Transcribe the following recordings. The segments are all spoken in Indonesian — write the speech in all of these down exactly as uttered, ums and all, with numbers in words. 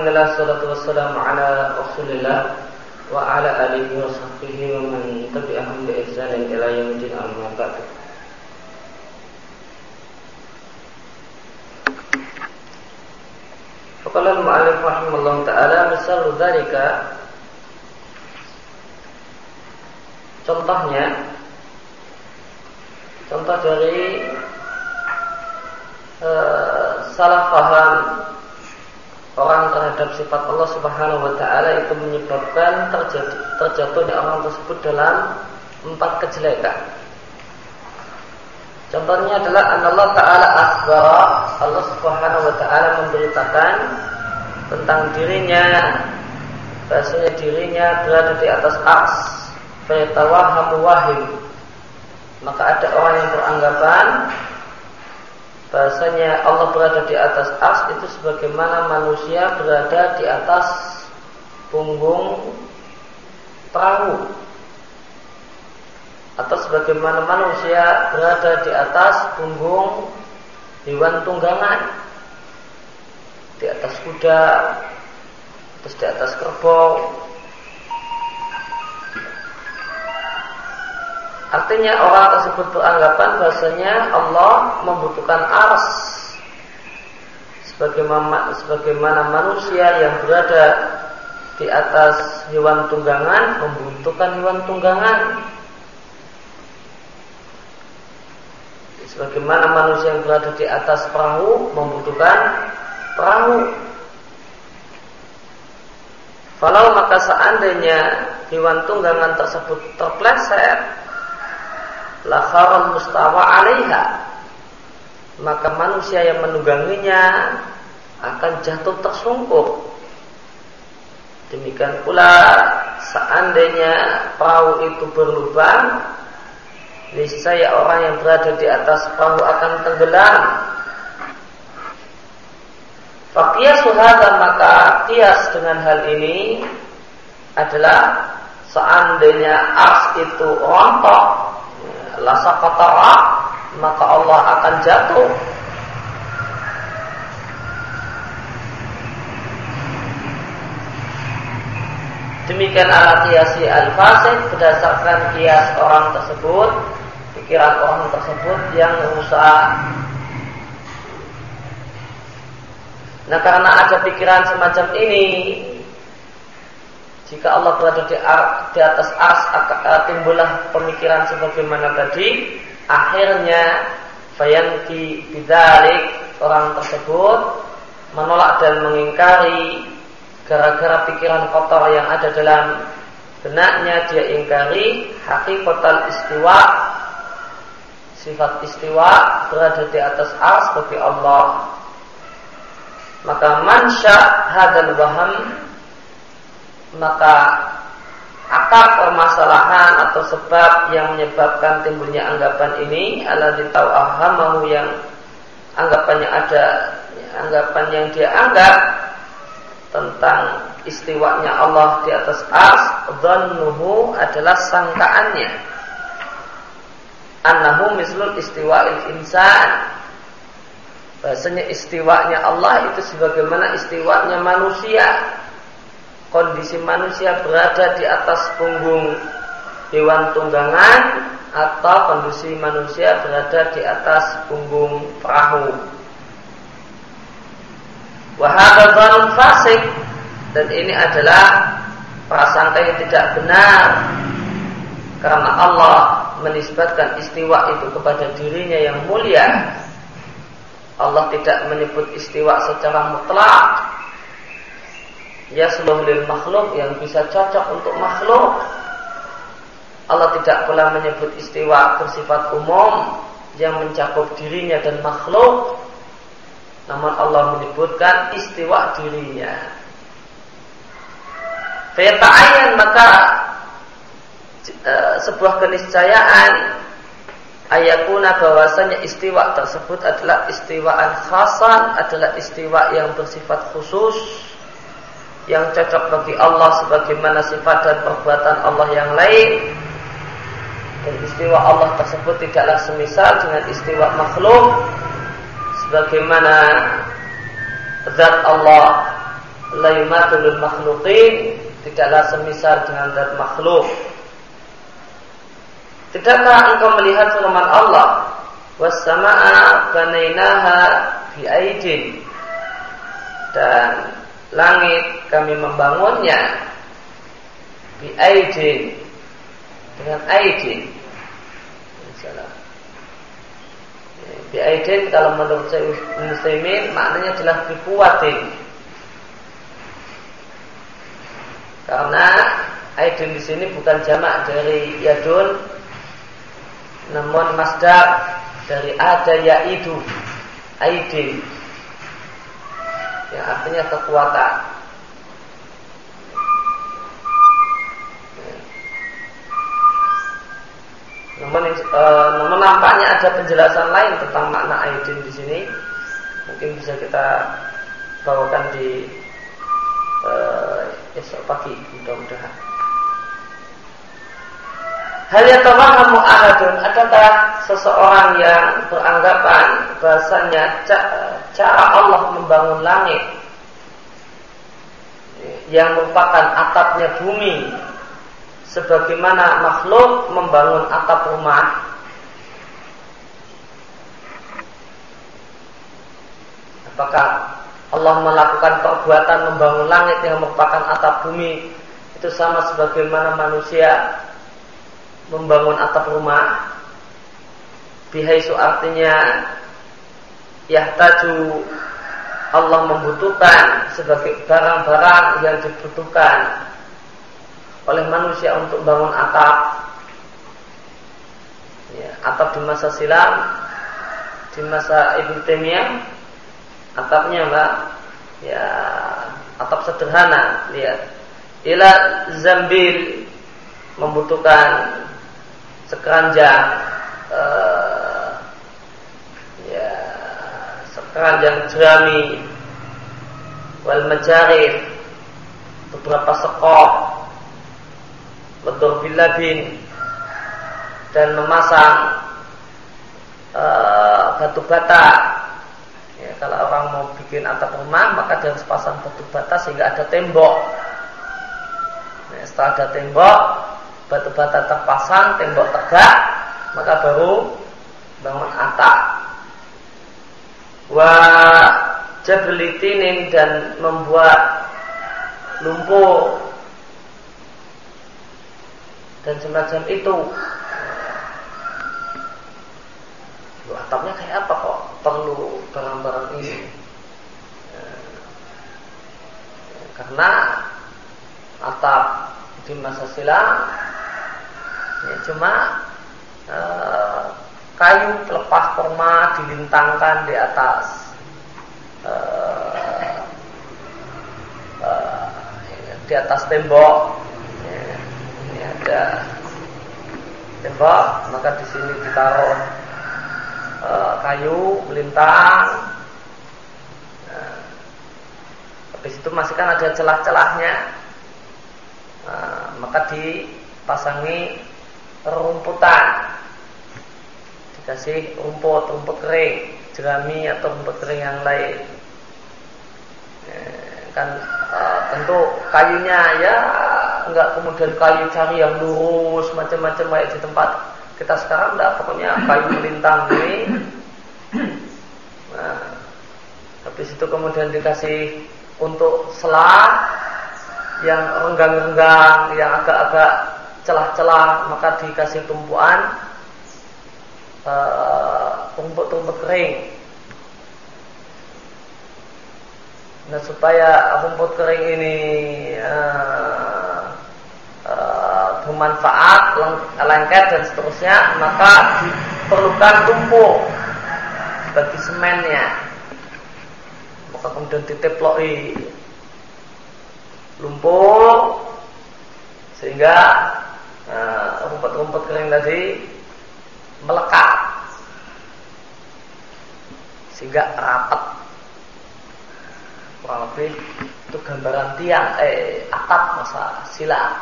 Alhamdulillah, salatu wassalamu ala Rasulillah wa ala alihi wa sahbihi wa man tabi'ahum bi ihsanin ila yaumil amma ba'du. Faqala al-mu'allif rahimahullah ta'ala, misal dzalika, contohnya, contoh dari uh, salah paham orang terhadap sifat Allah Subhanahu wa ta'ala itu menyebabkan terjadi, terjatuhnya orang tersebut dalam empat kejelekan. Contohnya adalah Allah Ta'ala akhbara, Allah Subhanahu wa ta'ala memberitakan tentang dirinya, bahasanya dirinya berada di atas ars, fayatawahamu wahim. Maka ada orang yang beranggapan bahasanya Allah berada di atas ars itu sebagaimana manusia berada di atas punggung perahu, atau sebagaimana manusia berada di atas punggung hewan tunggangan, di atas kuda, terus di atas kerbau. Artinya orang tersebut beranggapan bahasanya Allah membutuhkan ars sebagaimana, sebagaimana manusia yang berada di atas hewan tunggangan membutuhkan hewan tunggangan, sebagaimana manusia yang berada di atas perahu membutuhkan perahu. Falau, maka seandainya hewan tunggangan tersebut terpleset, la kharal mustawa alaiha, maka manusia yang menungganginya akan jatuh tersungkur. Demikian pula seandainya perahu itu berlubang, niscaya orang yang berada di atas perahu akan tenggelam. Faqiyasu hadza, maka qiyas dengan hal ini adalah seandainya ars itu rontok, lasaqatara, maka Allah akan jatuh. Demikian ala qiyasi al-fasid, berdasarkan qiyas orang tersebut, pikiran orang tersebut yang rusak. Nah, karena ada pikiran semacam ini, jika Allah berada di, ar, di atas ars, timbullah pemikiran sebagaimana tadi. Akhirnya fayanki bidzalik, orang tersebut menolak dan mengingkari gara-gara pikiran kotor yang ada dalam benaknya. Dia ingkari hakikatul istiwa, sifat istiwa berada di atas ars bagi Allah. Maka mansya hadal waham, maka akar permasalahan atau sebab yang menyebabkan timbulnya anggapan ini adalah ditawahamahu, yang anggapannya ada, anggapan yang dia anggap tentang istiwanya Allah di atas ars, dhannuhu adalah sangkaannya, annahu mislul istiwa'il insan, bahasanya istiwanya Allah itu sebagaimana istiwanya manusia. Kondisi manusia berada di atas punggung hewan tunggangan, atau kondisi manusia berada di atas punggung perahu. Wa hadza dzanun fasik, dan ini adalah prasangka yang tidak benar, karena Allah menisbatkan istiwa itu kepada dirinya yang mulia. Allah tidak menyebut istiwa secara mutlak, yasluh lil makhluk, yang bisa cocok untuk makhluk. Allah tidak pula menyebut istiwa bersifat umum yang mencakup dirinya dan makhluk, namun Allah menyebutkan istiwa dirinya. Fayata'ayyan, maka e, sebuah keniscayaan ayakuna, bahwasanya istiwa tersebut adalah istiwaan khasan, adalah istiwa yang bersifat khusus, yang cocok bagi Allah sebagaimana sifat dan perbuatan Allah yang lain. Dan istiwa Allah tersebut tidaklah semisal dengan istiwa makhluk, sebagaimana zat Allah la yumathilul makhluqin, tidaklah semisal dengan zat makhluk. Tidakkah engkau melihat firman Allah, was-samaa'a banainaha bi'aidin, dan langit kami membangunnya bi'aidin, dengan aidin. Bi'aidin kalau menurut Muslimin maknanya adalah biquwatin. Karena aidin di sini bukan jamak dari yadun, namun masdar dari ada yaidu, aidin, yang artinya kekuatan. Namun, e, namun nampaknya ada penjelasan lain tentang makna aidin di sini. Mungkin bisa kita bawakan di e, esok pagi, mudah-mudahan. Hal yatawahamu ahadun, adakah seseorang yang beranggapan bahasanya cara Allah membangun langit yang merupakan atapnya bumi sebagaimana makhluk membangun atap rumah? Apakah Allah melakukan perbuatan membangun langit yang merupakan atap bumi itu sama sebagaimana manusia membangun atap rumah? Bihaisu artinya yahtaju, Allah membutuhkan sebagai barang-barang yang dibutuhkan oleh manusia untuk bangun atap. Ya, atap di masa silam, di masa Ibnu Taimiyah, atapnya mbak, ya atap sederhana. Lihat, ila zambil, membutuhkan sekeranjang, uh, ya sekeranjang jerami, wal majarif, beberapa sekop, bedur bilabin, dan memasang uh, batu bata. Ya, kalau orang mau bikin atap rumah maka dia harus pasang batu bata sehingga ada tembok. Nah, setelah ada tembok, batu bata terpasang, tembok tegak, maka baru bangun atap. Wa jablitinin, dan membuat lumpur dan semacam itu. Loh, atapnya kayak apa kok perlu barang-barang ini? Karena atap di masa silam ya cuma uh, kayu pelepah kurma dilintangkan di atas uh, uh, di atas tembok. Ya, ini ada tembok, maka di sini ditaruh uh, kayu melintang. Nah, habis itu masih kan ada celah-celahnya. Nah, maka dipasangi rumputan, dikasih rumput, rumput kering, jerami atau rumput kering yang lain. Nah, kan uh, tentu kayunya ya enggak kemudian kayu cari yang lurus macam-macam kayak di tempat kita sekarang, enggak, pokoknya kayu melintang ini. Nah, habis itu kemudian dikasih untuk selah yang renggang-renggang, yang agak-agak celah-celah, maka dikasih tumpuan uh, rumput-rumput kering. Nah, supaya rumput kering ini uh, uh, bermanfaat, lengket dan seterusnya, maka diperlukan tumpuk bagi semennya. Maka kemudian diteploi lumpur sehingga uh, rumput-rumput kering tadi melekat sehingga rapat. Kurang lebih itu gambaran tiang eh atap masa silam.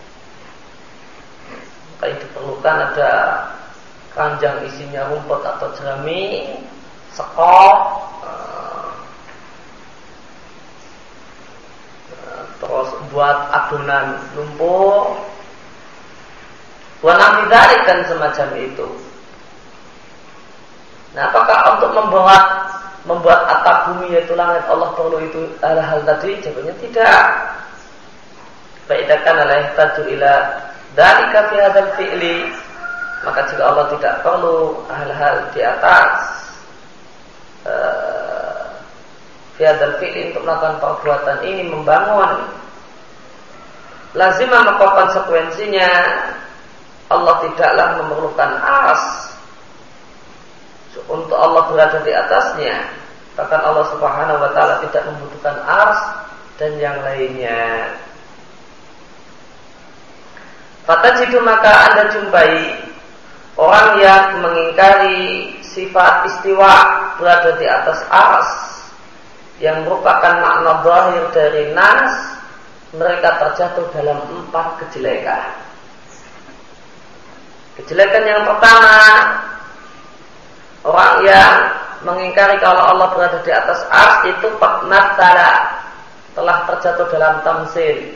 Maka yang diperlukan ada keranjang isinya rumput atau jerami, sekop, uh, membuat adonan lumpur, warna bidari dan semacam itu. Nah, apakah untuk membuat membuat atap bumi yaitu langit Allah perlu itu hal-hal tadi? Jawabannya tidak. Faidakan alaih taju ila dalika fi hadzal fi'li, maka jika Allah tidak perlu hal-hal di atas uh, fi hadzal fi'li untuk melakukan perbuatan ini, membangun, lazimah maka konsekuensinya Allah tidaklah memerlukan ars untuk Allah berada di atasnya. Bahkan Allah Subhanahu wa taala tidak membutuhkan ars dan yang lainnya. Fatajidu, maka Anda jumpai orang yang mengingkari sifat istiwa berada di atas ars yang merupakan makna zahir dari nas, mereka terjatuh dalam empat kejelekan. Kejelekan yang pertama, orang yang mengingkari kalau Allah berada di atas ars itu pernah telah terjatuh dalam tamsil.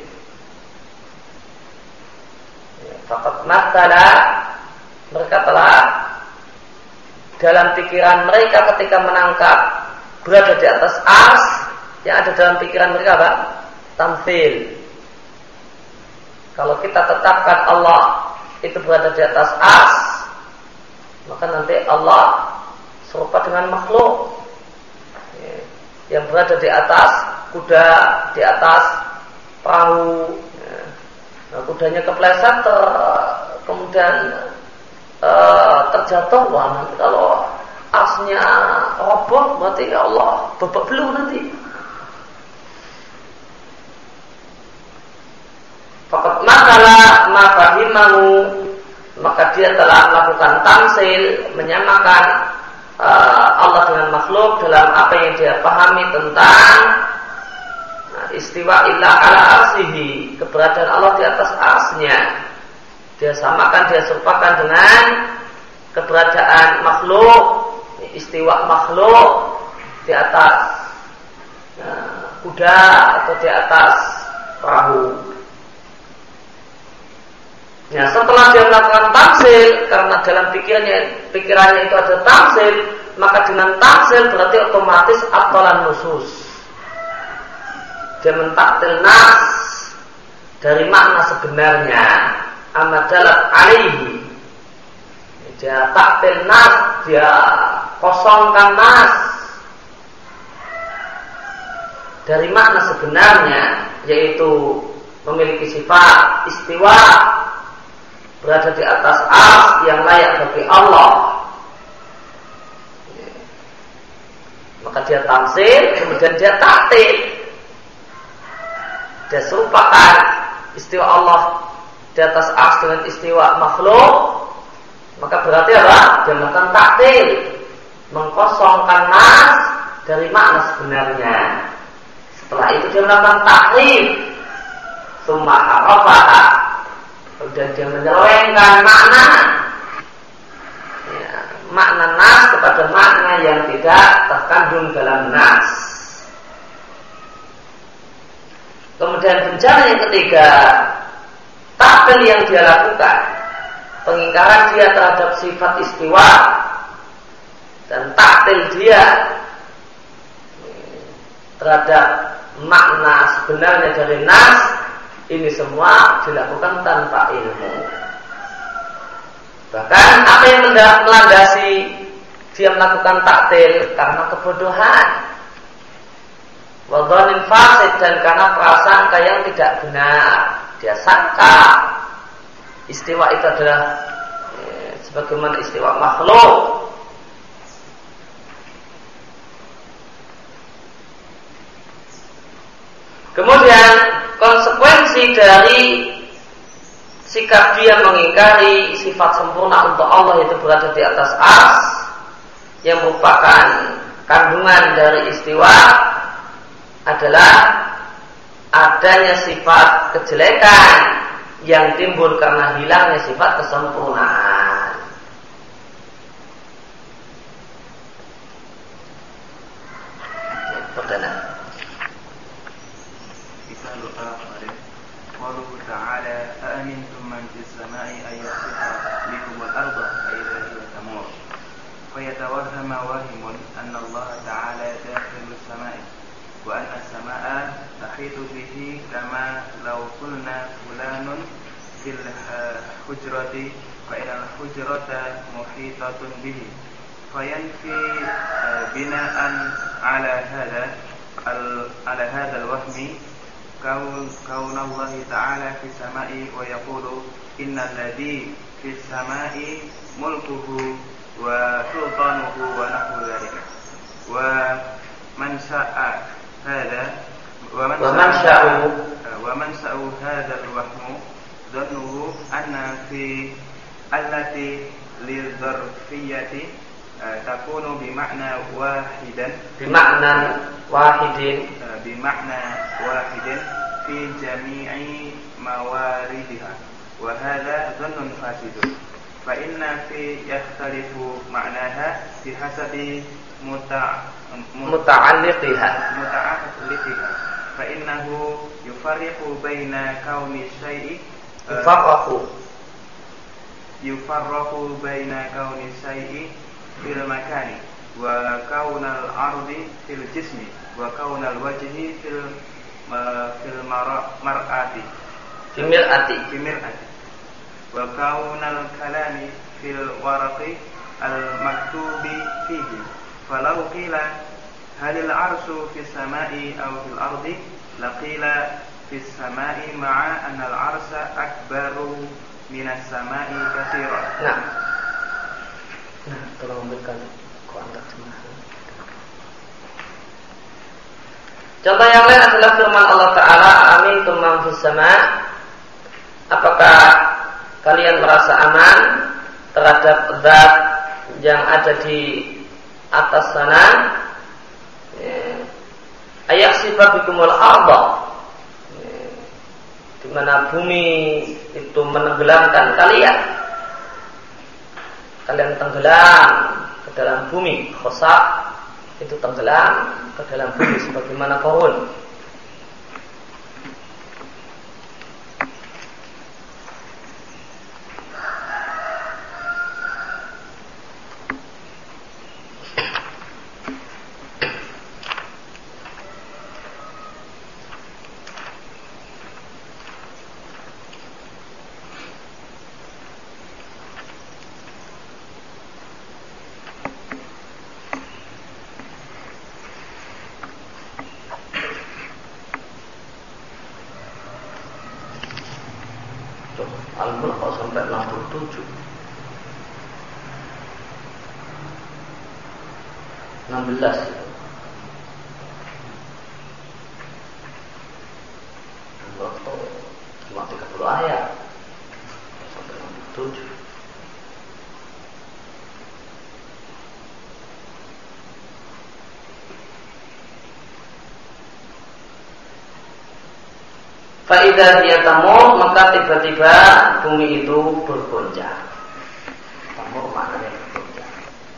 Fakat matala, mereka telah dalam pikiran mereka ketika menangkap berada di atas ars, yang ada dalam pikiran mereka apa? Tamsil. Kalau kita tetapkan Allah itu berada di atas ars, maka nanti Allah serupa dengan makhluk yang berada di atas kuda, di atas perahu. Nah, kudanya kepleset ter, kemudian e, terjatuh. Wah, nanti kalau arsnya roboh berarti ya Allah babak belur nanti. Fakat makalah mafahimahu, maka dia telah melakukan tamsil, menyamakan e, Allah dengan makhluk dalam apa yang dia pahami tentang istiwa illa ala arsihi, keberadaan Allah di atas arsnya. Dia samakan, dia serupakan dengan keberadaan makhluk, istiwa makhluk di atas nah, kuda atau di atas perahu. Nah, setelah dia melakukan tamsil, karena dalam pikirannya pikirannya itu ada tamsil, maka dengan tamsil berarti otomatis atolan nusus. Dia mentaktil nas dari makna sebenarnya, amadalat alaihi. Dia taktil nas, dia kosongkan nas dari makna sebenarnya, yaitu memiliki sifat istiwa, berada di atas ars yang layak bagi Allah. Maka dia tamsil, kemudian dia taktil. Dia serupakan istiwa Allah di atas ars dengan istiwa makhluk, maka berarti apa? Dia melakukan taktil, mengkosongkan nas dari makna sebenarnya. Setelah itu dia melakukan tahrif, summa harafaha, kemudian dia menyelewengkan makna ya, makna nas kepada makna yang tidak terkandung dalam nas. Kemudian bencana yang ketiga, takwil yang dia lakukan, pengingkaran dia terhadap sifat istiwa dan takwil dia terhadap makna sebenarnya dari nas, ini semua dilakukan tanpa ilmu. Bahkan apa yang melandasi dia melakukan takwil karena kebodohan, wadhanin fasid, dan karena prasangka yang tidak benar. Dia sangka istiwa itu adalah eh, sebagaimana istiwa makhluk. Kemudian konsekuensi dari sikap dia mengingkari sifat sempurna untuk Allah, yaitu berada di atas ars yang merupakan kandungan dari istiwa, adalah adanya sifat kejelekan yang timbul karena hilangnya sifat kesempurnaan. Perdana. Kita lupa kemarin يتوهم واهم أن الله تعالى داخل السماء وأن السماء تحيط به كما لو قلنا فلان في الحجرة فإن الحجرة محيطة به فينفي بناء على هذا على هذا الوهم كون, كون الله تعالى في السماء ويقول إن الذي في السماء ملكه وسلطانه ونحو ذلك ومن شاء هذا ومن شاء ومن شاء هذا الوهم ظنه أن في التي للظرفية تكون بمعنى واحدا بمعنى واحد بمعنى واحد في جميع مواردها وهذا ظن فاسد فإن في يختلف معناها بحسب متع... متعلقها متعلقها فإنه يفرق بين كون الشيء يفرق يفرق بين كون الشيء في المكان وكون الأرض في الجسم وكون الوجه في في المرآة في مرآة في مرآة وكون الكلام في الورق المكتوب فيه فلو قيل هل العرش في السماء أو في الأرض لقيل في السماء مع أن العرش أكبر من السماء كثيرا. Nah, nah tolong ambilkan kau angkat jemaah. Contoh yang lain adalah firman Allah Ta'ala, Amintum man fis sama'. Apakah kalian merasa aman terhadap zat yang ada di atas sana? Ayaksifa bikumul arda, di mana bumi itu menenggelamkan kalian. Kalian tenggelam ke dalam bumi, khosak itu tenggelam ke dalam bumi sebagaimana Qarun. Al-Mulk sampai enam puluh tujuh enam belas cuma tiga puluh ayat sampai enam puluh tujuh. Faidah dia tamur, maka tiba-tiba bumi itu bergoncang. Tamur maknanya bergoncang.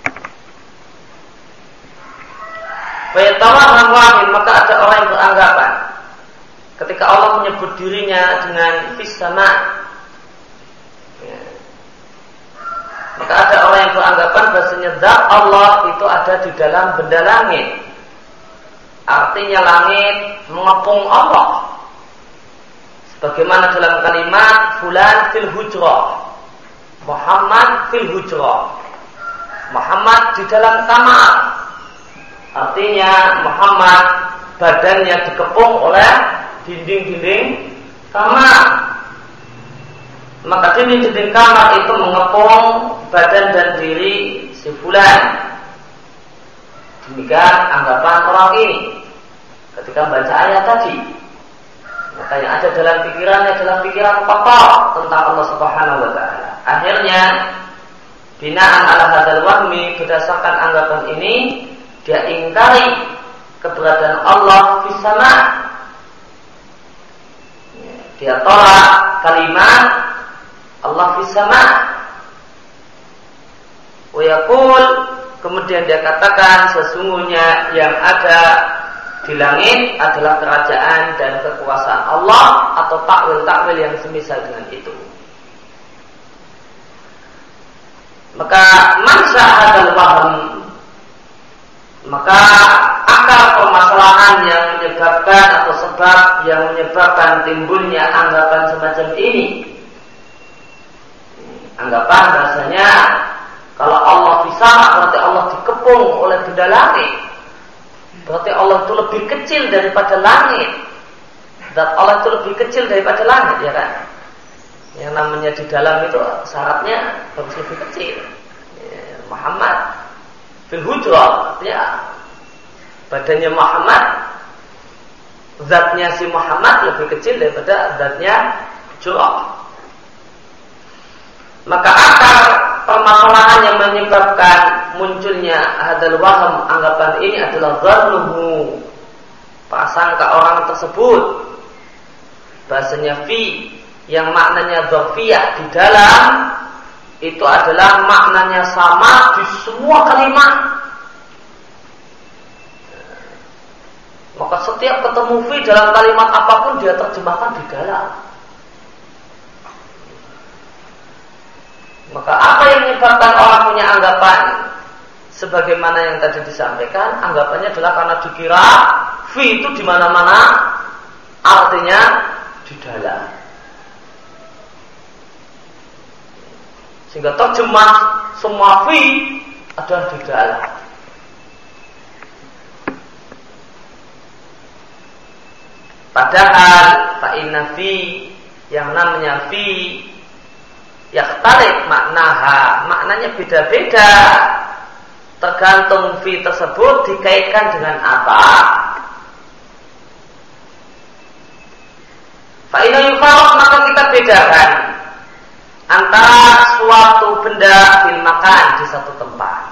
Fayatawahan wahid, maka ada orang yang beranggapan ketika Allah menyebut dirinya dengan fis sama', ya, maka ada orang yang beranggapan bahasanya zat Allah itu ada di dalam benda langit. Artinya langit mengepung Allah. Bagaimana dalam kalimat fulan fil hujrah, Muhammad fil hujrah, Muhammad di dalam kamar. Artinya Muhammad badannya dikepung oleh dinding-dinding kamar. Maka dinding-dinding kamar itu mengepung badan dan diri si fulan. Demikian anggapan orang ini ketika membaca ayat tadi. Maka yang ada dalam pikirannya adalah pikiran kotor tentang Allah Subhanahu wa Ta'ala. Akhirnya binaan ala hadzal wahmi, berdasarkan anggapan ini dia ingkari keberadaan Allah fis sama'. Dia tolak kalimat Allah fis sama'. Wa yaqul, kemudian dia katakan sesungguhnya yang ada di langit adalah kerajaan dan kekuasaan Allah, atau takwil-takwil yang semisal dengan itu. Maka man syahadal wahm, Maka akar permasalahan yang menyebabkan atau sebab yang menyebabkan timbulnya anggapan semacam ini, anggapan bahasanya kalau Allah bisa berarti Allah dikepung oleh benda langit, berarti Allah itu lebih kecil daripada langit, dan Allah itu lebih kecil daripada langit, ya kan? Yang namanya di dalam itu syaratnya harus lebih kecil. Muhammad fil hujrah, ya, badannya Muhammad, zatnya si Muhammad lebih kecil daripada zatnya hujrah. Maka akar permasalahan yang menyebabkan munculnya hadal waham, anggapan ini adalah dhannuhu, prasangka orang tersebut, bahasanya fi yang maknanya dzarfiyah di dalam itu adalah maknanya sama di semua kalimat. Maka setiap ketemu fi dalam kalimat apapun dia terjemahkan di dalam. Maka apa yang menyebabkan orang punya anggapan sebagaimana yang tadi disampaikan, anggapannya adalah karena dikira fi itu di mana-mana, artinya di dalam. Sehingga terjemah semua fi adalah di dalam. Padahal fa inna fi, yang namanya fi yakhtalif maknaha, maknanya beda-beda tergantung fi tersebut dikaitkan dengan apa. Fa inna yufarraq, maka kita bedakan antara suatu benda fil makan di satu tempat.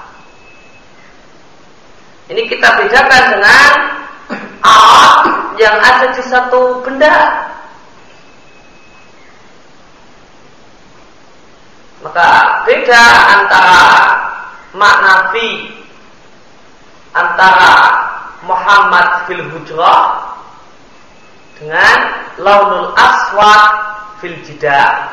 Ini kita bedakan dengan alat yang ada di satu benda. Maka beda antara makna fi antara Muhammad fil hujrah dengan launul aswad fil jidar.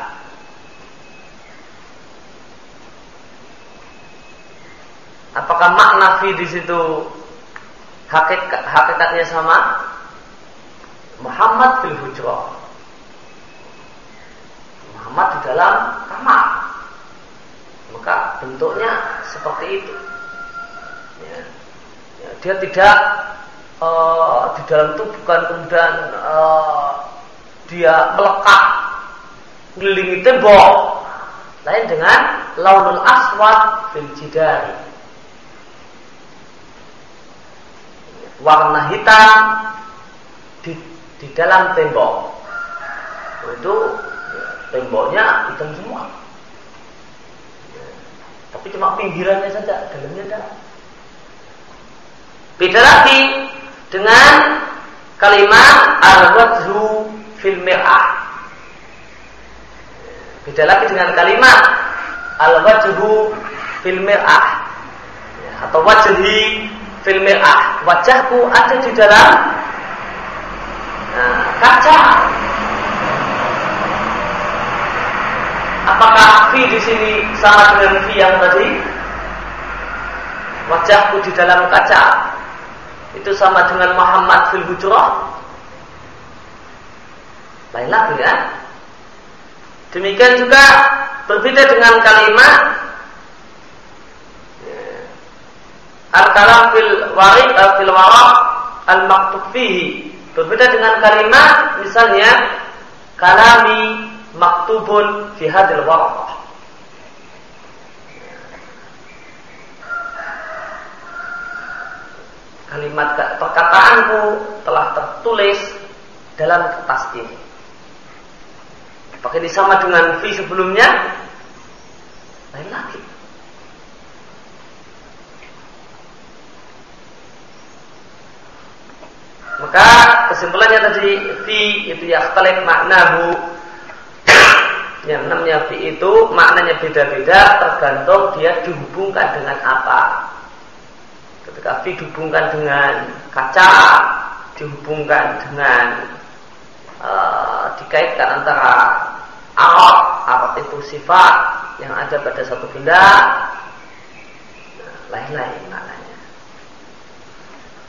Apakah makna fi di situ hakikat, hakikatnya sama? Muhammad fil hujrah, Muhammad di dalam kamar, maka bentuknya seperti itu. Ya. Ya, dia tidak uh, di dalam itu bukan kemudian uh, dia melekat mengelilingi tembok, lain dengan launul aswad fil jidari, warna hitam di, di dalam tembok. Itu temboknya hitam semua, tapi cuma pinggirannya saja, dalamnya ada. Beda lagi dengan kalimat al-wajhu fil mir'ah. Beda lagi dengan kalimat al-wajhu fil mir'ah, atau wajhi fil mir'ah. Wajahku ada di dalam nah, kaca. Apakah fi di sini sama dengan fi yang tadi? Wajahku di dalam kaca itu sama dengan Muhammad fil hujrah? Lain lagi kan? Demikian juga berbeda dengan kalimat al-kalam fil warid fil waraq al-maktub fihi. Berbeda dengan kalimat misalnya kalami maktubun fi hadil waraqah. Kalimat perkataanku telah tertulis dalam kertas ini. Apakah ini sama dengan fi sebelumnya? Lain lagi. Maka kesimpulannya tadi fi itu yakhtalif maknahu. Yang namanya fi itu maknanya beda-beda tergantung dia dihubungkan dengan apa. Ketika fi dihubungkan dengan kaca, dihubungkan dengan uh, dikaitkan antara arab, arab itu sifat yang ada pada satu benda, nah, lain-lain maknanya.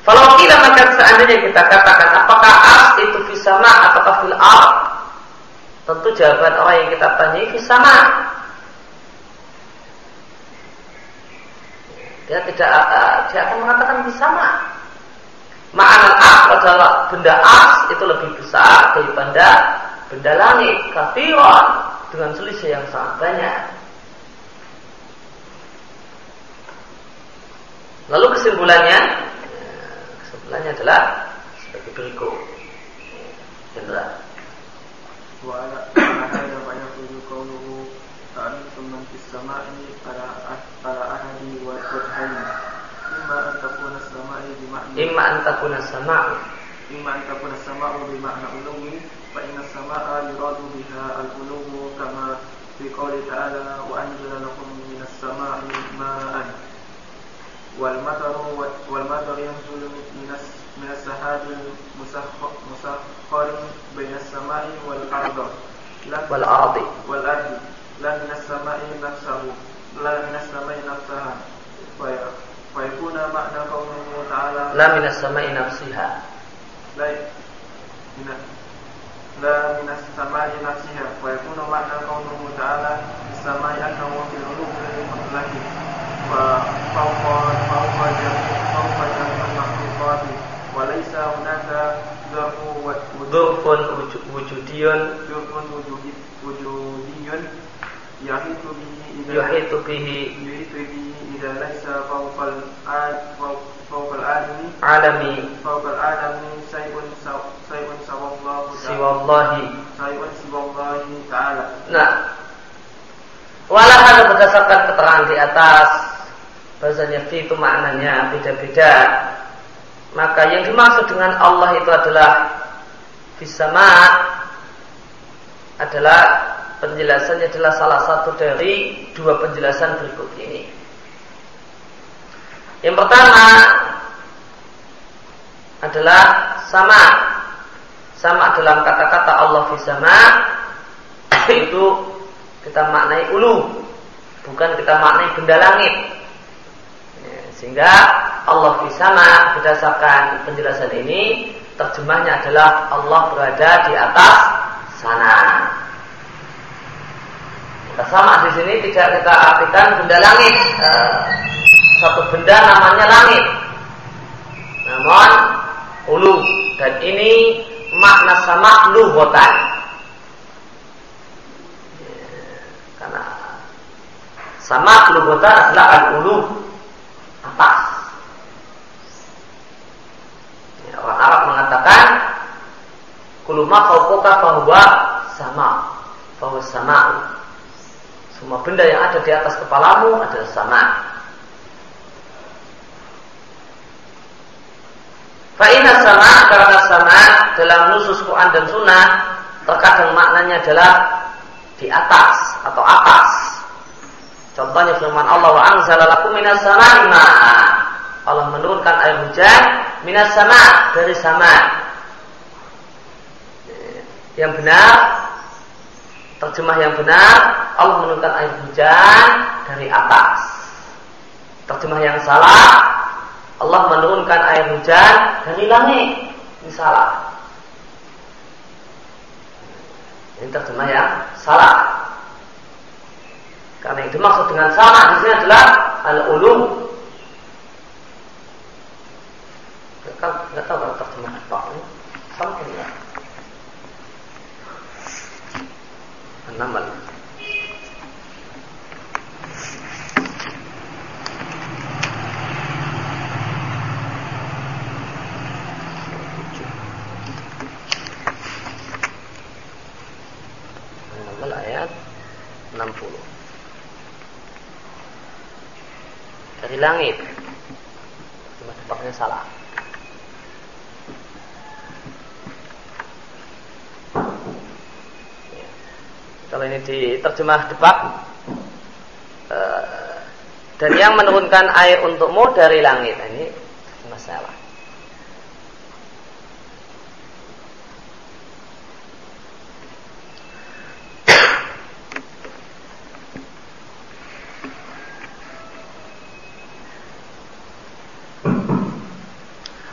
Kalau kita maka seandainya kita katakan apakah ars itu fis sama ataukah fil ard? Tentu jawaban orang yang kita tanya fis sama. Dia tidak dia akan mengatakan fis sama. Makna ars adalah benda ars itu lebih besar daripada benda langit, kafiran, dengan selisih yang sangat banyak. Lalu kesimpulannya, kesimpulannya adalah sebagai berikut. Hendra. Wa ala hadza wa yaqulu qawluhu ta'antum man fis sama'i ala ala ahadi wa wajhaini imma an takuna as-sama'i bi ma'na imma an takuna as-sama'u imma an takuna as-sama'u bi ma'na ulumi fa inna as-sama'a yuradu biha al-ulumu kama fi qouli ta'ala wa anzala lakum minas sama'i ma'an wal mataru wal mataru yanzulu minas minas sahabil musakhkharin bainas sama'i wal ardi wal ardi wal ardi la minas sama'i nafsahu la minas sama'i nafsaha fa yakuna ma'na qawluhu ta'ala la minas sama'i nafsiha la minas la minas sama'i nafsiha fa yakuna ma'na qawluhu ta'ala bis sama'i annahu fil ulumi mutlaqi wa fawqa fawqa fawqa al-makhluqati wa laysa hunaka dzarfu wa dzurfun wujudiyun dzurfun wujudiyun yahitu bihi idza yahitu bihi yahitu bihi idza laysa fawqa al-ad fawqa al-alami alami fawqa al-alami saybun saybun sawallahu siwallahi saybun siwallahi ta'ala. Nah, walau ada berdasarkan keterangan di atas bahasanya fi itu maknanya beda-beda, maka yang dimaksud dengan Allah itu adalah fis sama, adalah penjelasannya adalah salah satu dari dua penjelasan berikut ini. Yang pertama adalah sama, sama dalam kata-kata Allah fis sama itu kita maknai ulu, bukan kita maknai benda langit. Sehingga Allah fis sama berdasarkan penjelasan ini terjemahnya adalah Allah berada di atas sana. Kita sama di sini tidak kita artikan benda langit. E, satu benda namanya langit, namun ulu, dan ini makna sama lughatan. Karena sama lughatan adalah al-ulu, atas. Ya, orang Arab mengatakan kuluma fawqaka fahuwa sama, fahuwa sama. Semua benda yang ada di atas kepalamu adalah sama. Fa'inna sama, karena sama dalam nusus Quran dan Sunnah terkadang maknanya adalah di atas atau atas. Contohnya firman Allah, wa anzala lakum minas sama'i ma'an. Allah menurunkan air hujan minas sama, dari sama. Yang benar, terjemah yang benar, Allah menurunkan air hujan dari atas. Terjemah yang salah, Allah menurunkan air hujan dari langit. Ini salah. Ini terjemah yang salah. Karena itu maksud dengan sama di sini adalah al-ulum. Kan nggak tahu kalau terjemah apa ini sama ya. An-Naml. An-Naml ayat enam puluh. Dari langit, cuma tepatnya salah. Ya. Kalau ini diterjemah depak, uh, dan yang menurunkan air untukmu dari langit, ini masalah.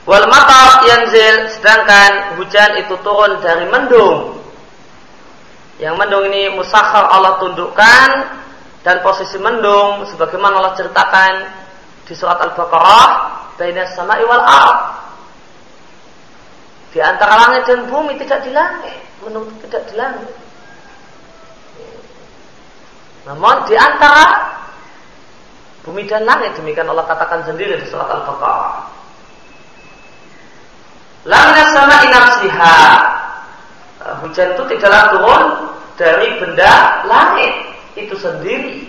Wal matar yanzil, sedangkan hujan itu turun dari mendung. Yang mendung ini musakhkhar, Allah tundukkan, dan posisi mendung sebagaimana Allah ceritakan di surat Al-Baqarah, bainas sama'i wal ardh. Di antara langit dan bumi, tidak di langit, mendung tidak di langit. Namun di antara bumi dan langit, demikian Allah katakan sendiri di surat Al-Baqarah. La minas sama'i nafsiha, hujan itu tidaklah turun dari benda langit itu sendiri.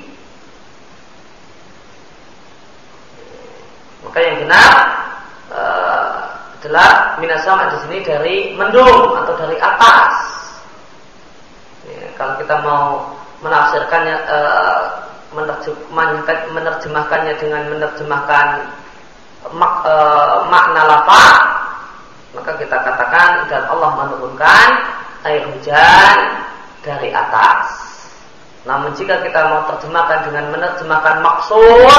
Maka yang benar uh, adalah minas sama' di sini dari mendung atau dari atas. Ya, kalau kita mau menafsirkannya, uh, menerjemahkan, menerjemahkannya dengan menerjemahkan mak, uh, makna lafaz, maka kita katakan dan Allah menurunkan air hujan dari atas. Namun jika kita mau terjemahkan dengan menerjemahkan maksud,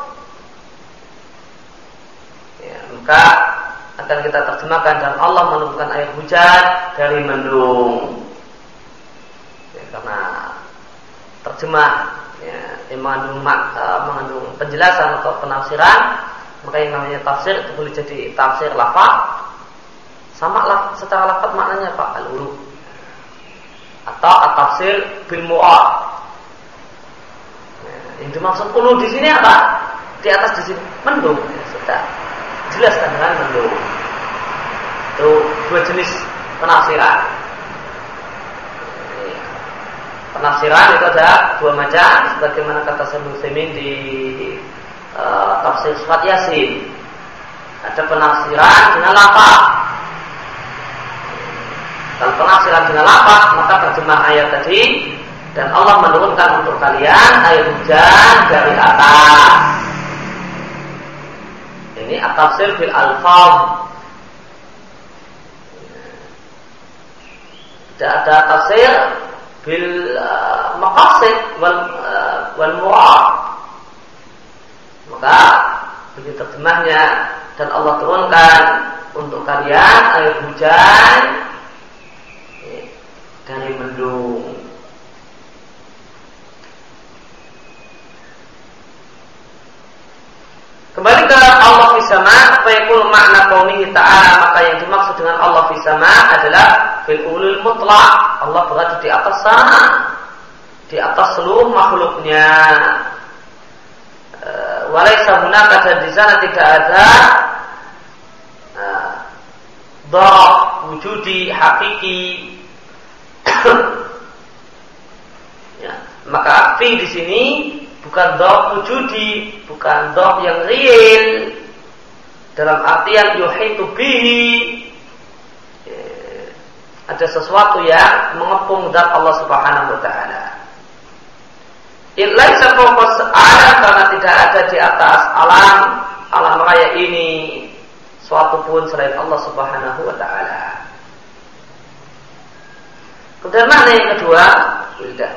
ya, maka akan kita terjemahkan dan Allah menurunkan air hujan dari mendung. Ya, karena terjemah ya, yang mengandung, uh, mengandung penjelasan atau penafsiran, maka yang namanya tafsir itu boleh jadi tafsir lafaz. Sama lah secara lafaz maknanya Pak al-ulu, atau at-tafsir bil mu'ad. Yang dimaksud ulu di sini apa? Di atas di sini mendung. Ya, sudah jelaskan dengan mendung. Itu dua jenis penafsiran. Penafsiran itu ada dua macam, sebagaimana kata Syekh Utsaimin di uh, tafsir surat Yasin. Ada penafsiran dengan lafaz. Kalau penafsiran dengan lafaz, maka terjemah ayat tadi, dan Allah menurunkan untuk kalian air hujan dari atas. Ini at-tafsir bil alfaz. Tidak ada tafsir bil uh, maqasid wal uh, wal murad. Maka begitu terjemahnya, dan Allah turunkan untuk kalian air hujan dari mendung. Kembali ke Allah fis sama', fa yakul makna qaulihi ta'ala, maka yang dimaksud dengan Allah fis sama' adalah fil ulul mutlaq. Allah berada di atas sana, di atas seluruh makhluknya. Walaysa hunaka, dan di sana tidak ada dharaf wujudi hakiki. Ya, maka fi di sini bukan dharaf wujudi, bukan dharaf yang real dalam artian yuhitu bihi, ya, ada sesuatu yang mengepung zat Allah Subhanahu wa taala. Ilaisa fawqas alam, karena tidak ada di atas alam alam raya ini suatu pun selain Allah Subhanahu wa taala. Kemudian makna yang kedua, sudah.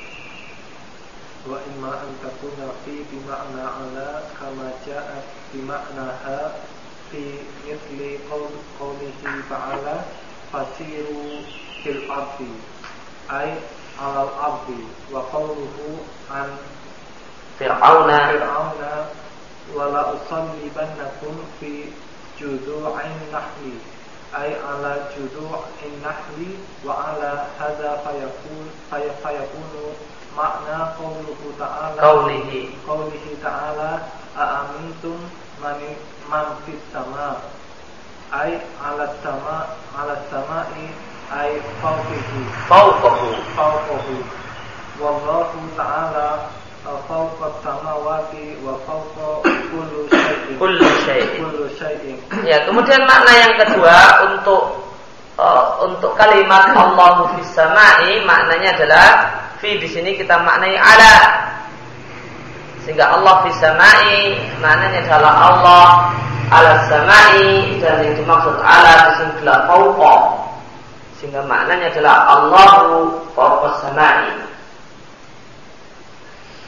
Wa imma an takuna fi bi ma'na ala kama ja'a bi ma'naha fi mithli qawlihi ta'ala fasiru fil ardi ay alal ardi, wa qawluhu an fir'auna fir'auna wa la usallibannakum fi judu'in nahli ay ala judu'in nahli wa ala hadza fayakun fayakunu makna qawluhu ta'ala qawlihi qawlihi ta'ala a'amintum man man fis sama ay ala sama ala sama'i ay fawqihi fawqahu fawqahu wallahu ta'ala fawqa samawati wa fawqa kullu syai'in kullu syai'in kullu syai'in. Ya, kemudian makna yang kedua untuk uh, untuk kalimat Allahu fis sama'i, maknanya adalah fi di sini kita maknai ala, sehingga Allah fis sama'i maknanya adalah Allah ala sama'i, dan yang dimaksud ala di sini adalah fawqa, sehingga maknanya adalah Allahu fawqa sama'i.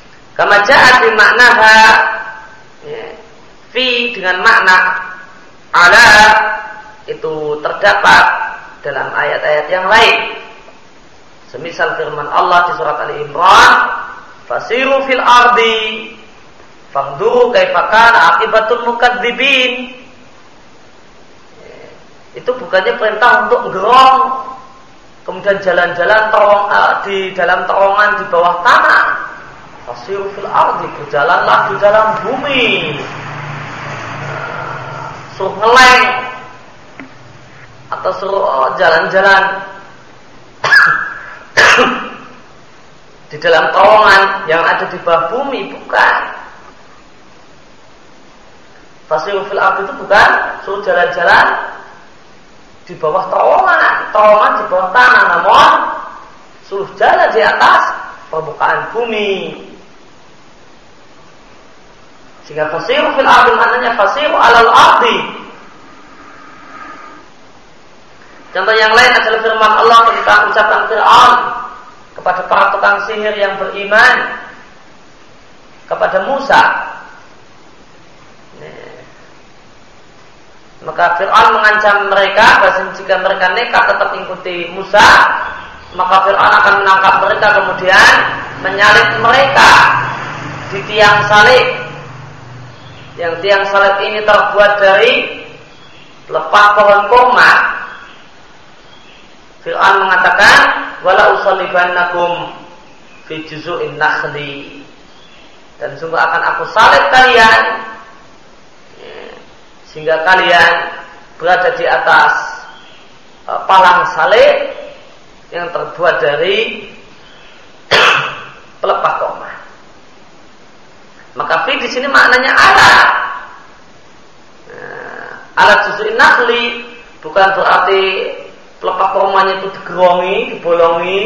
Kama ja'a bi maknaha, ya, fi dengan makna ala itu terdapat dalam ayat-ayat yang lain. Semisal firman Allah di surat Ali Imran, fasiru fil ardi fangduru kaifa kana akibatul mukadzibin. Itu bukannya perintah untuk gerong kemudian jalan-jalan terowong, di dalam terowongan di bawah tanah. Fasiru fil ardi, berjalanlah di dalam bumi. Suruh ngeleng atau suruh jalan-jalan di dalam terowongan yang ada di bawah bumi, bukan. Fasiru fil ardi itu bukan suruh jalan-jalan di bawah terowongan, terowongan di bawah tanah, namun suruh jalan di atas permukaan bumi. Sehingga fasiru fil ardi maknanya fasiru alal ardi. Contoh yang lain adalah firman Allah tentang ucapan Fir'aun kepada para tukang sihir yang beriman kepada Musa. Maka Fir'aun mengancam mereka bahwa jika mereka nekat tetap ikuti Musa, maka Fir'aun akan menangkap mereka kemudian menyalib mereka di tiang salib. Yang tiang salib ini terbuat dari pelepah pohon kurma. Fir'aun mengatakan, wala usallibannakum fi juzu'in nakhli, dan sungguh akan aku salib kalian sehingga kalian berada di atas uh, palang salib yang terbuat dari pelepah kurma. Maka fi di sini maknanya alat. Nah, alat juzu'in nakhli bukan berarti pelepah kurmanya itu digerongi, dibolongi,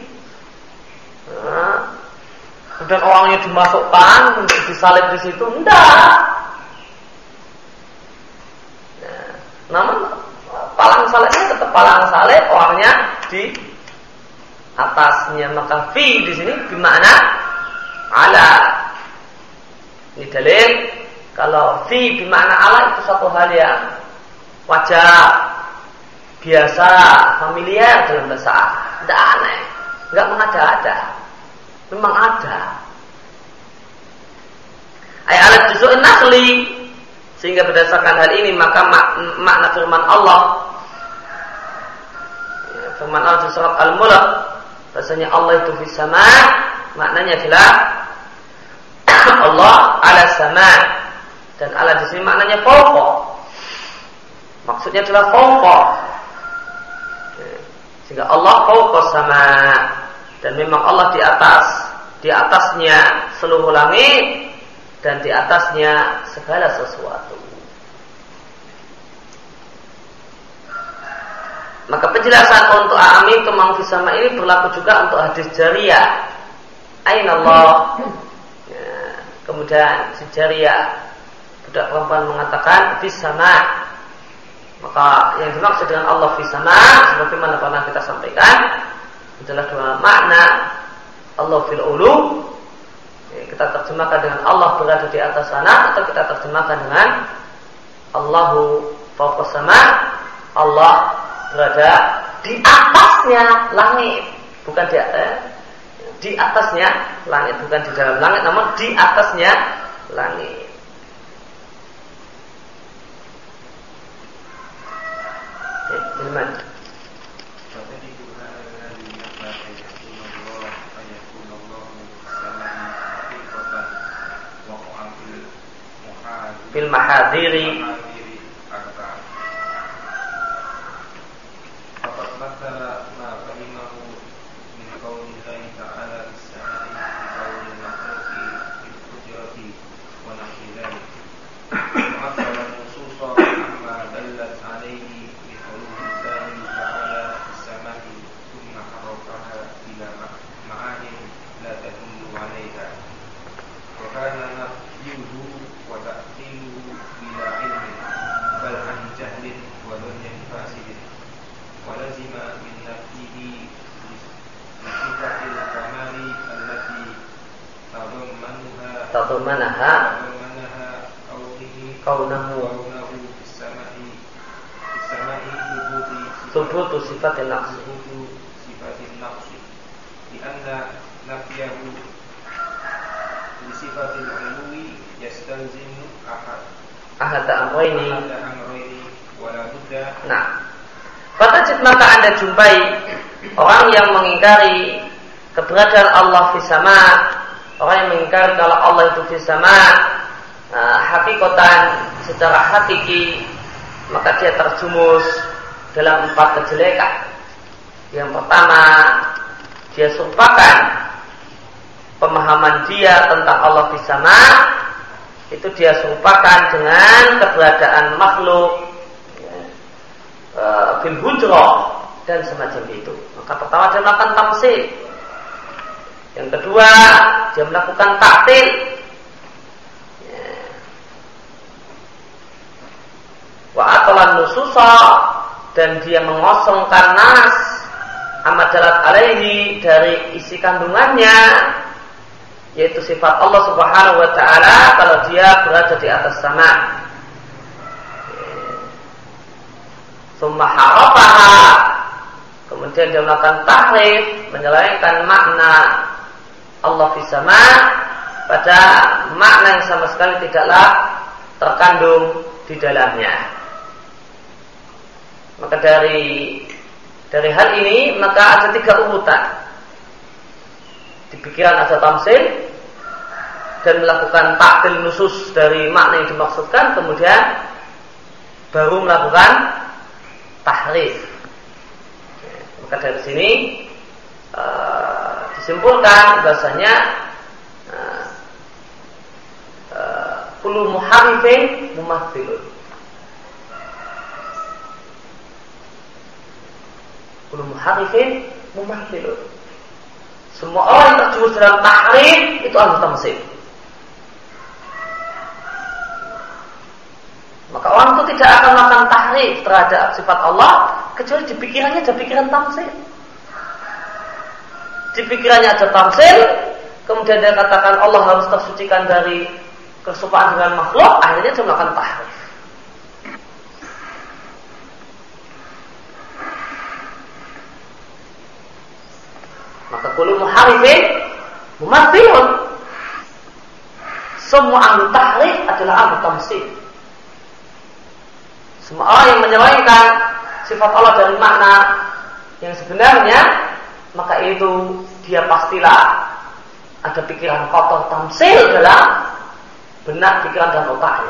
nah, kemudian orangnya dimasukkan untuk disalib di situ, enggak. Nah, namun palang salibnya tetap palang salib, orangnya di atasnya. Maka fi di sini bermakna ala. Ini dalil kalau fi bermakna ala itu satu hal yang wajar, biasa, familiar dalam bahasa Arab, tidak aneh, tidak mengada-ada, memang ada. Ayat alat juzu'in nakhli, sehingga berdasarkan hal ini maka mak- makna firman Allah, firman Allah di surat Al-Mulk, bahasanya Allah itu fis sama, maknanya adalah Allah ala sama, dan ala di sini maknanya fawqa, maksudnya adalah fawqa. Sehingga Allah fawqa sama, dan memang Allah di atas, di atasnya seluruh langit dan di atasnya segala sesuatu. Maka penjelasan untuk amin kemang sama ini berlaku juga untuk hadis jariyah. Aina Allah. Ya, kemudian si jariyah, budak perempuan mengatakan di sama. Maka yang dimaksud dengan Allah fi sama, sebagaimana pernah kita sampaikan, adalah dua makna. Allah fil ulu, kita terjemahkan dengan Allah berada di atas sana, atau kita terjemahkan dengan Allahu fawqa sama, Allah berada di atasnya langit, bukan di atas, di atasnya langit, bukan di dalam langit, namun di atasnya langit. Gimana? Fil mahadiri tadmanaha kaunahu subutu sifatin naqsi. Subutu sifatin naqsi. Di anna nafiyahu li sifatil ulwi yastalzimu ahad. Ahad amrayni. Ahad amrayni wala budda. Nah, fatajid maka Anda jumpai orang yang mengingkari keberadaan Allah fis sama, orang yang mengingkari kalau Allah itu fis sama, nah, hakikatan secara hakiki, maka dia terjumus dalam empat kejelekan. Yang pertama, dia serupakan pemahaman dia tentang Allah fis sama, itu dia serupakan dengan keberadaan makhluk bil hujrah dan semacam itu. Maka pertama dia melakukan tamsil. Yang kedua dia melakukan taktil. Wa atalan nususa, dan dia mengosongkan nas amadalat alaihi dari isi kandungannya, yaitu sifat Allah Subhanahu wa taala kalau dia berada di atas sama. Summa harafaha, kemudian dia melakukan tahrif, menyelewengkan makna Allah fis sama pada makna yang sama sekali tidaklah terkandung di dalamnya. Maka dari dari hal ini maka ada tiga urutan. Di pikiran ada tamsil dan melakukan taktil nusus dari makna yang dimaksudkan, kemudian baru melakukan tahrif. Maka dari sini uh, disimpulkan bahasanya uh, uh, kullu muharrifin mumaththilun. Kullu muharrifin mumaththilun. Semua orang yang terjumus dalam tahrif itu ahli tamsil. Maka orang itu tidak akan melakukan tahrif terhadap sifat Allah kecuali di pikirannya ada pikiran tamsil. Di pikirannya ada tamsil, kemudian dia katakan Allah harus tersucikan dari keserumpaan dengan makhluk, akhirnya dia melakukan tahrif. Maka kullu muharrifin mumaththilun. Semua ahli tahrif adalah ahli tamsil. Semua orang yang menyelewengkan sifat Allah dari makna yang sebenarnya, maka itu dia pastilah ada pikiran kotor tamsil dalam benak pikiran dan otaknya.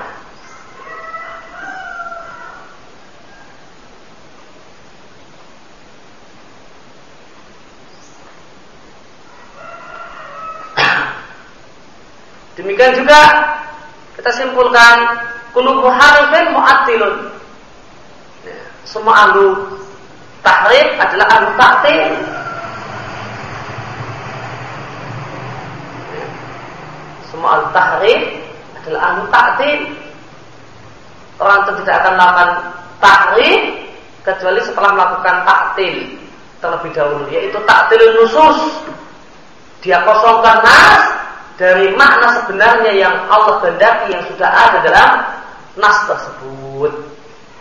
Demikian juga kita simpulkan kullu muharrifin mu'attilun. Semua ahlu tahrif adalah ahlu ta'til. Semua ahlu tahrif adalah ahlu ta'til. Orang itu tidak akan melakukan tahrif kecuali setelah melakukan ta'til terlebih dahulu, yaitu ta'tilun nusus. Dia kosongkan nas dari makna sebenarnya yang Allah kehendaki yang sudah ada dalam nas tersebut.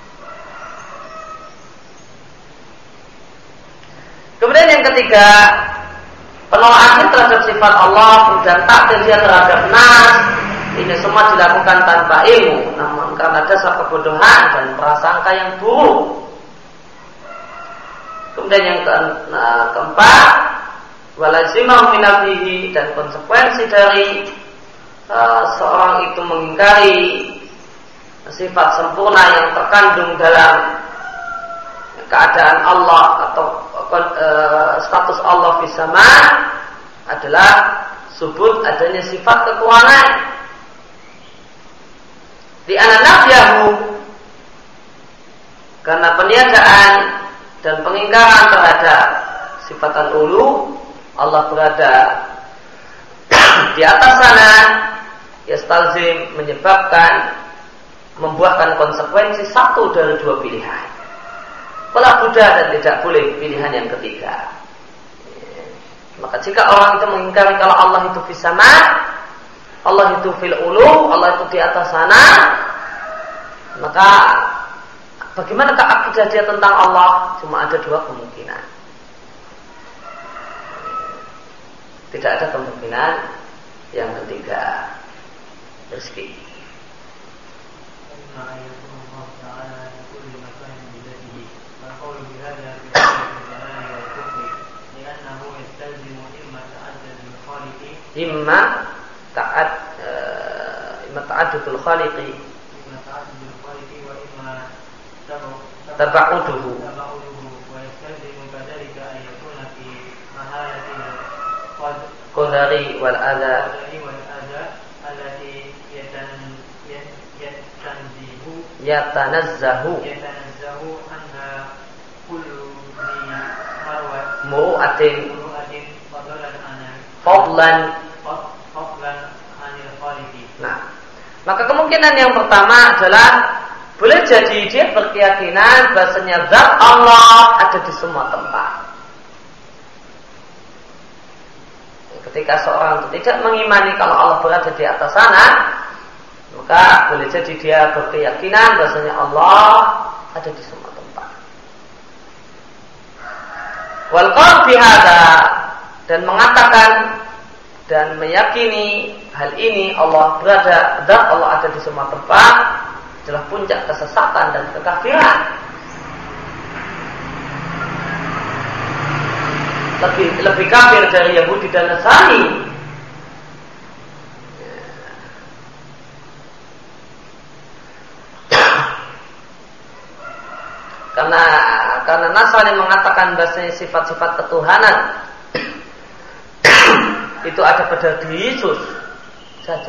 Kemudian yang ketiga, penolakan terhadap sifat Allah dan takdir dia terhadap nas, ini semua dilakukan tanpa ilmu, namun karena dasar kebodohan dan prasangka yang buruk. Kemudian yang ke, nah, keempat, walazimah minafihi, dan konsekuensi dari uh, seorang itu mengingkari sifat sempurna yang terkandung dalam keadaan Allah atau uh, status Allah fis sama adalah subut adanya sifat kekurangan. Di ananafiyahu, karena peniadaan dan pengingkaran terhadap sifat al-ulu, Allah berada di atas sana, yastalzim, menyebabkan membuahkan konsekuensi satu dari dua pilihan. Wala budda, dan tidak boleh pilihan yang ketiga. Maka jika orang itu mengingkari kalau Allah itu fis sama, Allah itu fil ulu, Allah itu di atas sana, maka bagaimanakah akidah dia tentang Allah? Cuma ada dua kemungkinan. Tidak ada kemungkinan yang ketiga. Rezeki. Imma ta'ad imma ta'addudul khaliqi imma ta'addudul khaliqi wa imma tabauduhu wa yastalzimu kadhalika an yakuna fi mahalati qadari wal adha wal adha allati yatan yatanzihu yatanazzahu yatanazzahu anha kullu bi marwat mu'atin fadlan fadlan anil khaliqi. Nah, maka kemungkinan yang pertama adalah boleh jadi dia berkeyakinan bahasanya zat Allah ada di semua tempat. Ketika seorang itu tidak mengimani kalau Allah berada di atas sana, maka boleh jadi dia berkeyakinan bahasanya Allah ada di semua tempat. Wal qaul bi hadza, dan mengatakan dan meyakini hal ini Allah berada, zat Allah ada di semua tempat adalah puncak kesesatan dan kekafiran. Lebih lebih kafir dari Yahudi dan Nasrani. Karena karena Nasrani mengatakan bahasanya sifat-sifat ketuhanan itu ada pada diri Yesus saja,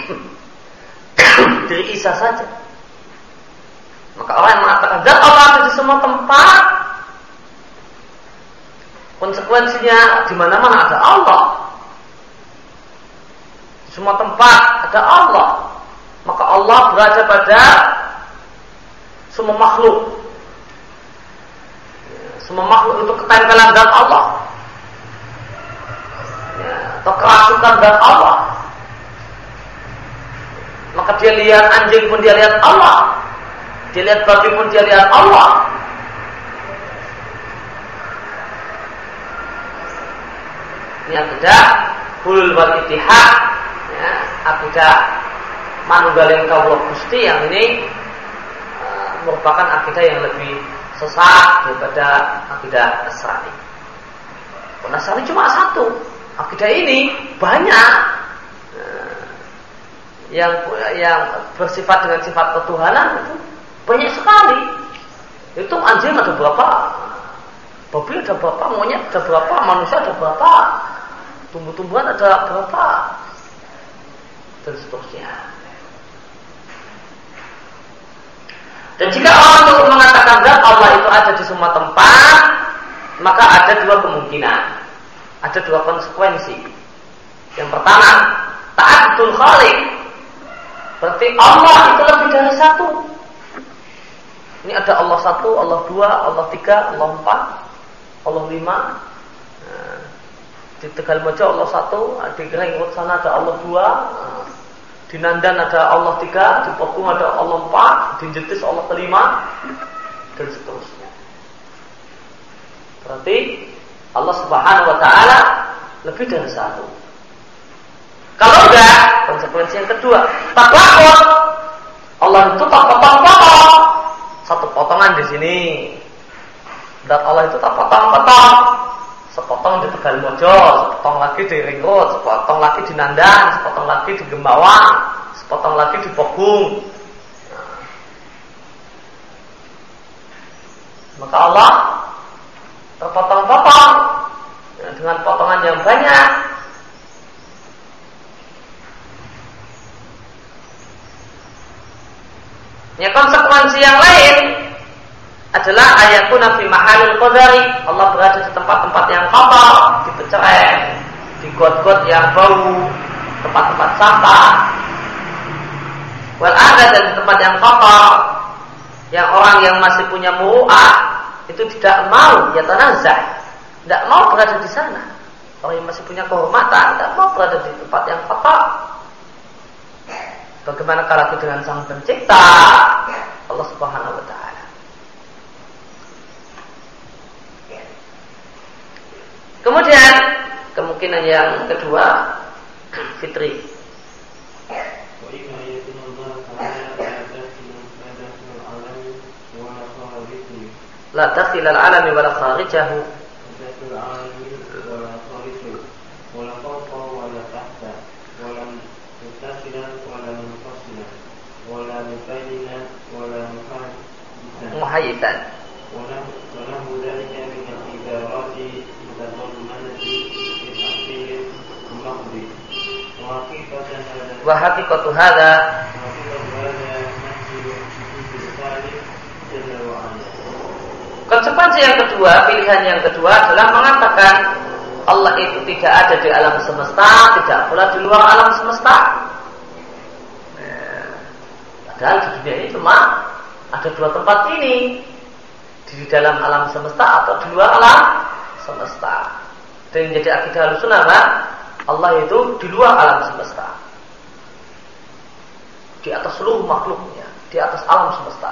diri Isa saja. Maka orang yang mengatakan zat Allah ada di semua tempat, konsekuensinya di mana-mana ada Allah, di semua tempat ada Allah. Maka Allah berada pada semua makhluk. Semua makhluk itu ketempelan zat Allah, atau kerasukan zat Allah. Maka dia lihat anjing pun dia lihat Allah, dia lihat babi pun dia lihat Allah. Ini akidah hulul wal ittihad, ya, akidah manunggaling kawula Gusti yang ini uh, merupakan akidah yang lebih sesat daripada akidah Nasrani. Nasrani cuma satu. Akidah ini banyak yang yang bersifat dengan sifat ketuhanan itu banyak sekali. Itu anjing ada berapa, babi ada berapa, monyet ada berapa, manusia ada berapa, tumbuh-tumbuhan ada berapa, dan seterusnya. Dan jika orang itu mengatakan zat Allah itu ada di semua tempat, maka ada dua kemungkinan. Ada dua konsekuensi. Yang pertama, ta'addudul khaliq. Berarti Allah itu lebih dari satu. Ini ada Allah satu, Allah dua, Allah tiga, Allah empat, Allah lima. Nah, di Tegalmojo Allah satu, di Geringot sana ada Allah dua, di Nandan ada Allah tiga, di Pokung ada Allah empat, di Jetis Allah kelima, dan seterusnya. Berarti Allah Subhanahu wa ta'ala lebih dari satu. Kalau enggak, konsekuensi yang kedua, tak lakon. Allah itu tak potong-potong. Satu potongan di sini. Dan Allah itu tak potong-potong. Sepotong di Tegalmojo, sepotong lagi di Ringrut, sepotong lagi di Nandan, sepotong lagi di Gembawang, sepotong lagi di Pogung. Nah. Maka Allah terpotong-potong ya, dengan potongan yang banyak. Ya, konsekuensi yang lain adalah ayatuna fi mahalil qadari. Allah berada di tempat-tempat yang kotor, di pecereng, di got-got yang bau, tempat-tempat sampah. Wal ada dan di tempat yang kotor, yang orang yang masih punya mu'ah itu tidak mau ya tanazah, tidak mau berada di sana. Orang yang masih punya kehormatan tidak mau berada di tempat yang kotor. Bagaimana kalau dengan Sang Pencipta Allah Subhanahu wa ta'ala? kemungkinan yang kedua fitri. La dakhil al-alami wa la kharijahu. Muhayyitan. Wa haqiqatu hadha konsekuensi yang kedua, pilihan yang kedua adalah mengatakan Allah itu tidak ada di alam semesta, tidak pula di luar alam semesta. Nah, padahal di dunia ini cuma ada dua tempat ini, di dalam alam semesta atau di luar alam semesta. Dan yang jadi akidah Ahlussunnah kan, Allah itu di luar alam semesta, di atas seluruh makhluknya, di atas alam semesta.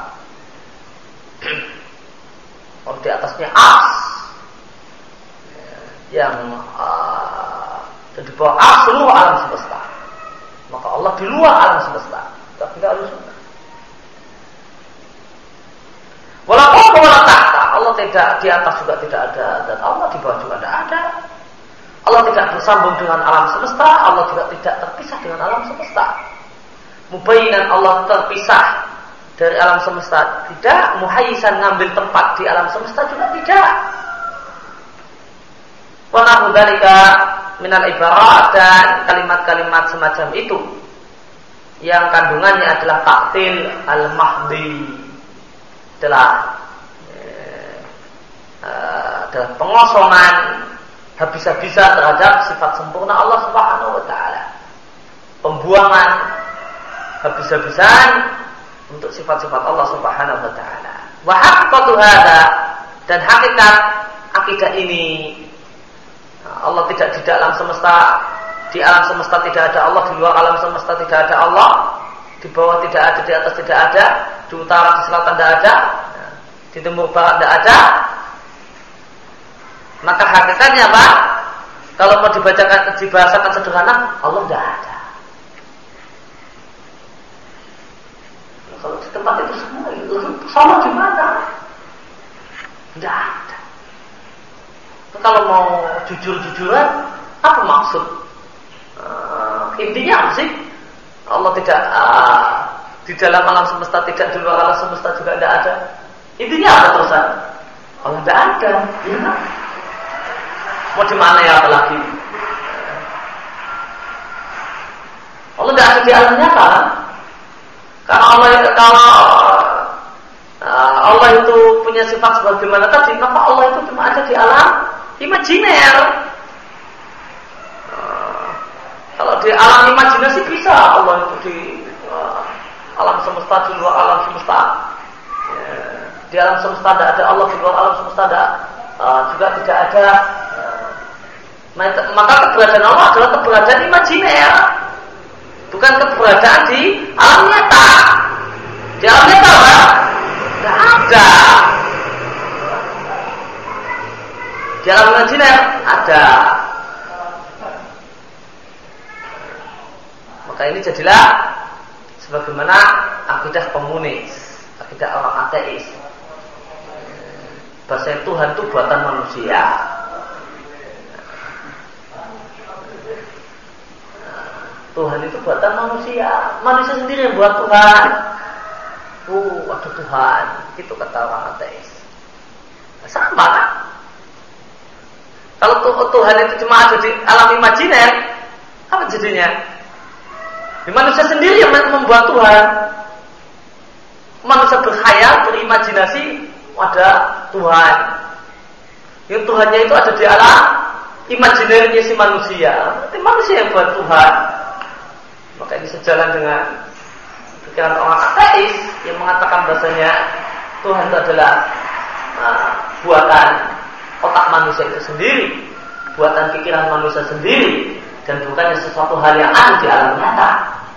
Oh, di atasnya ars yang uh, di bawah ars seluruh alam semesta. Maka Allah di luar alam semesta. Tapi tidak harus. Walaupun wala tahta, Allah tidak di atas juga tidak ada, dan Allah di bawah juga tidak ada. Allah tidak bersambung dengan alam semesta, Allah juga tidak terpisah dengan alam semesta. Mubayyinan Allah terpisah dari alam semesta tidak, muhayyisan ngambil tempat di alam semesta juga tidak. Wa nahu dzalika minal ibarat, dan kalimat-kalimat semacam itu yang kandungannya adalah ta'til al-mahdi, adalah eh, adalah pengosongan habis-habisan terhadap sifat sempurna Allah Subhanahu wa taala. Pembuangan habis-habisan untuk sifat-sifat Allah Subhanahu wa taala. Wa haqiqatu hadza, dan hakikat akidah ini, Allah tidak di dalam semesta, di alam semesta tidak ada Allah, di luar alam semesta tidak ada Allah, di bawah tidak ada, di atas tidak ada, di utara di selatan tidak ada, di timur barat tidak ada. Maka hakikatnya apa? Kalau mau dibacakan, dibahasakan sederhana, Allah tidak ada. Kalau di tempat itu semua itu sama di mana? Tidak ada. Kalau mau jujur-jujuran, apa maksud? Uh, intinya apa sih? Allah tidak uh, di dalam alam semesta, tidak di luar alam semesta juga tidak ada. Intinya apa terusan? Allah tidak ada. Ya. Mau di mana ya apalagi? Allah tidak ada di alam nyata. Karena Allah kalau uh, Allah itu punya sifat sebagaimana tadi, maka Allah itu cuma ada di alam imajiner. Uh, kalau di alam imajinasi bisa Allah itu di uh, alam semesta, di luar alam semesta. Yeah. Di alam semesta tidak ada Allah, di luar alam semesta tidak, uh, juga tidak ada. Uh, maka keberadaan Allah adalah keberadaan imajiner, bukan keberadaan di alam nyata. Di alam nyata apa? Tidak ada. Di alam imajiner ada. Maka ini jadilah sebagaimana akidah komunis, akidah orang ateis. Bahasa Tuhan itu buatan manusia. Tuhan itu buatan manusia. Manusia sendiri yang buat Tuhan. Uh, ada Tuhan. Itu kata orang ateis. Sama kan? Kalau Tuhan itu cuma ada di alam imajiner, apa jadinya? Di manusia sendiri yang membuat Tuhan. Manusia berkhayal, berimajinasi ada Tuhan. Yang Tuhannya itu ada di alam imajinernya si manusia. Berarti manusia yang buat Tuhan. Maka ini sejalan dengan pikiran orang ateis yang mengatakan bahasanya Tuhan itu adalah uh, buatan otak manusia itu sendiri, buatan pikiran manusia sendiri, dan bukannya sesuatu hal yang ada di alam nyata.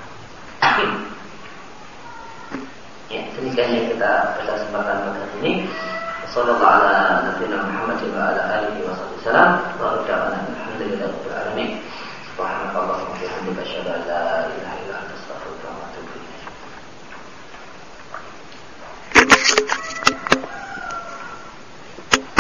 Ya, demikian yang kita pada kesempatan pada hari ini. Sallallahu alaihi wa sallam Muhammad wa ala alihi wasallam.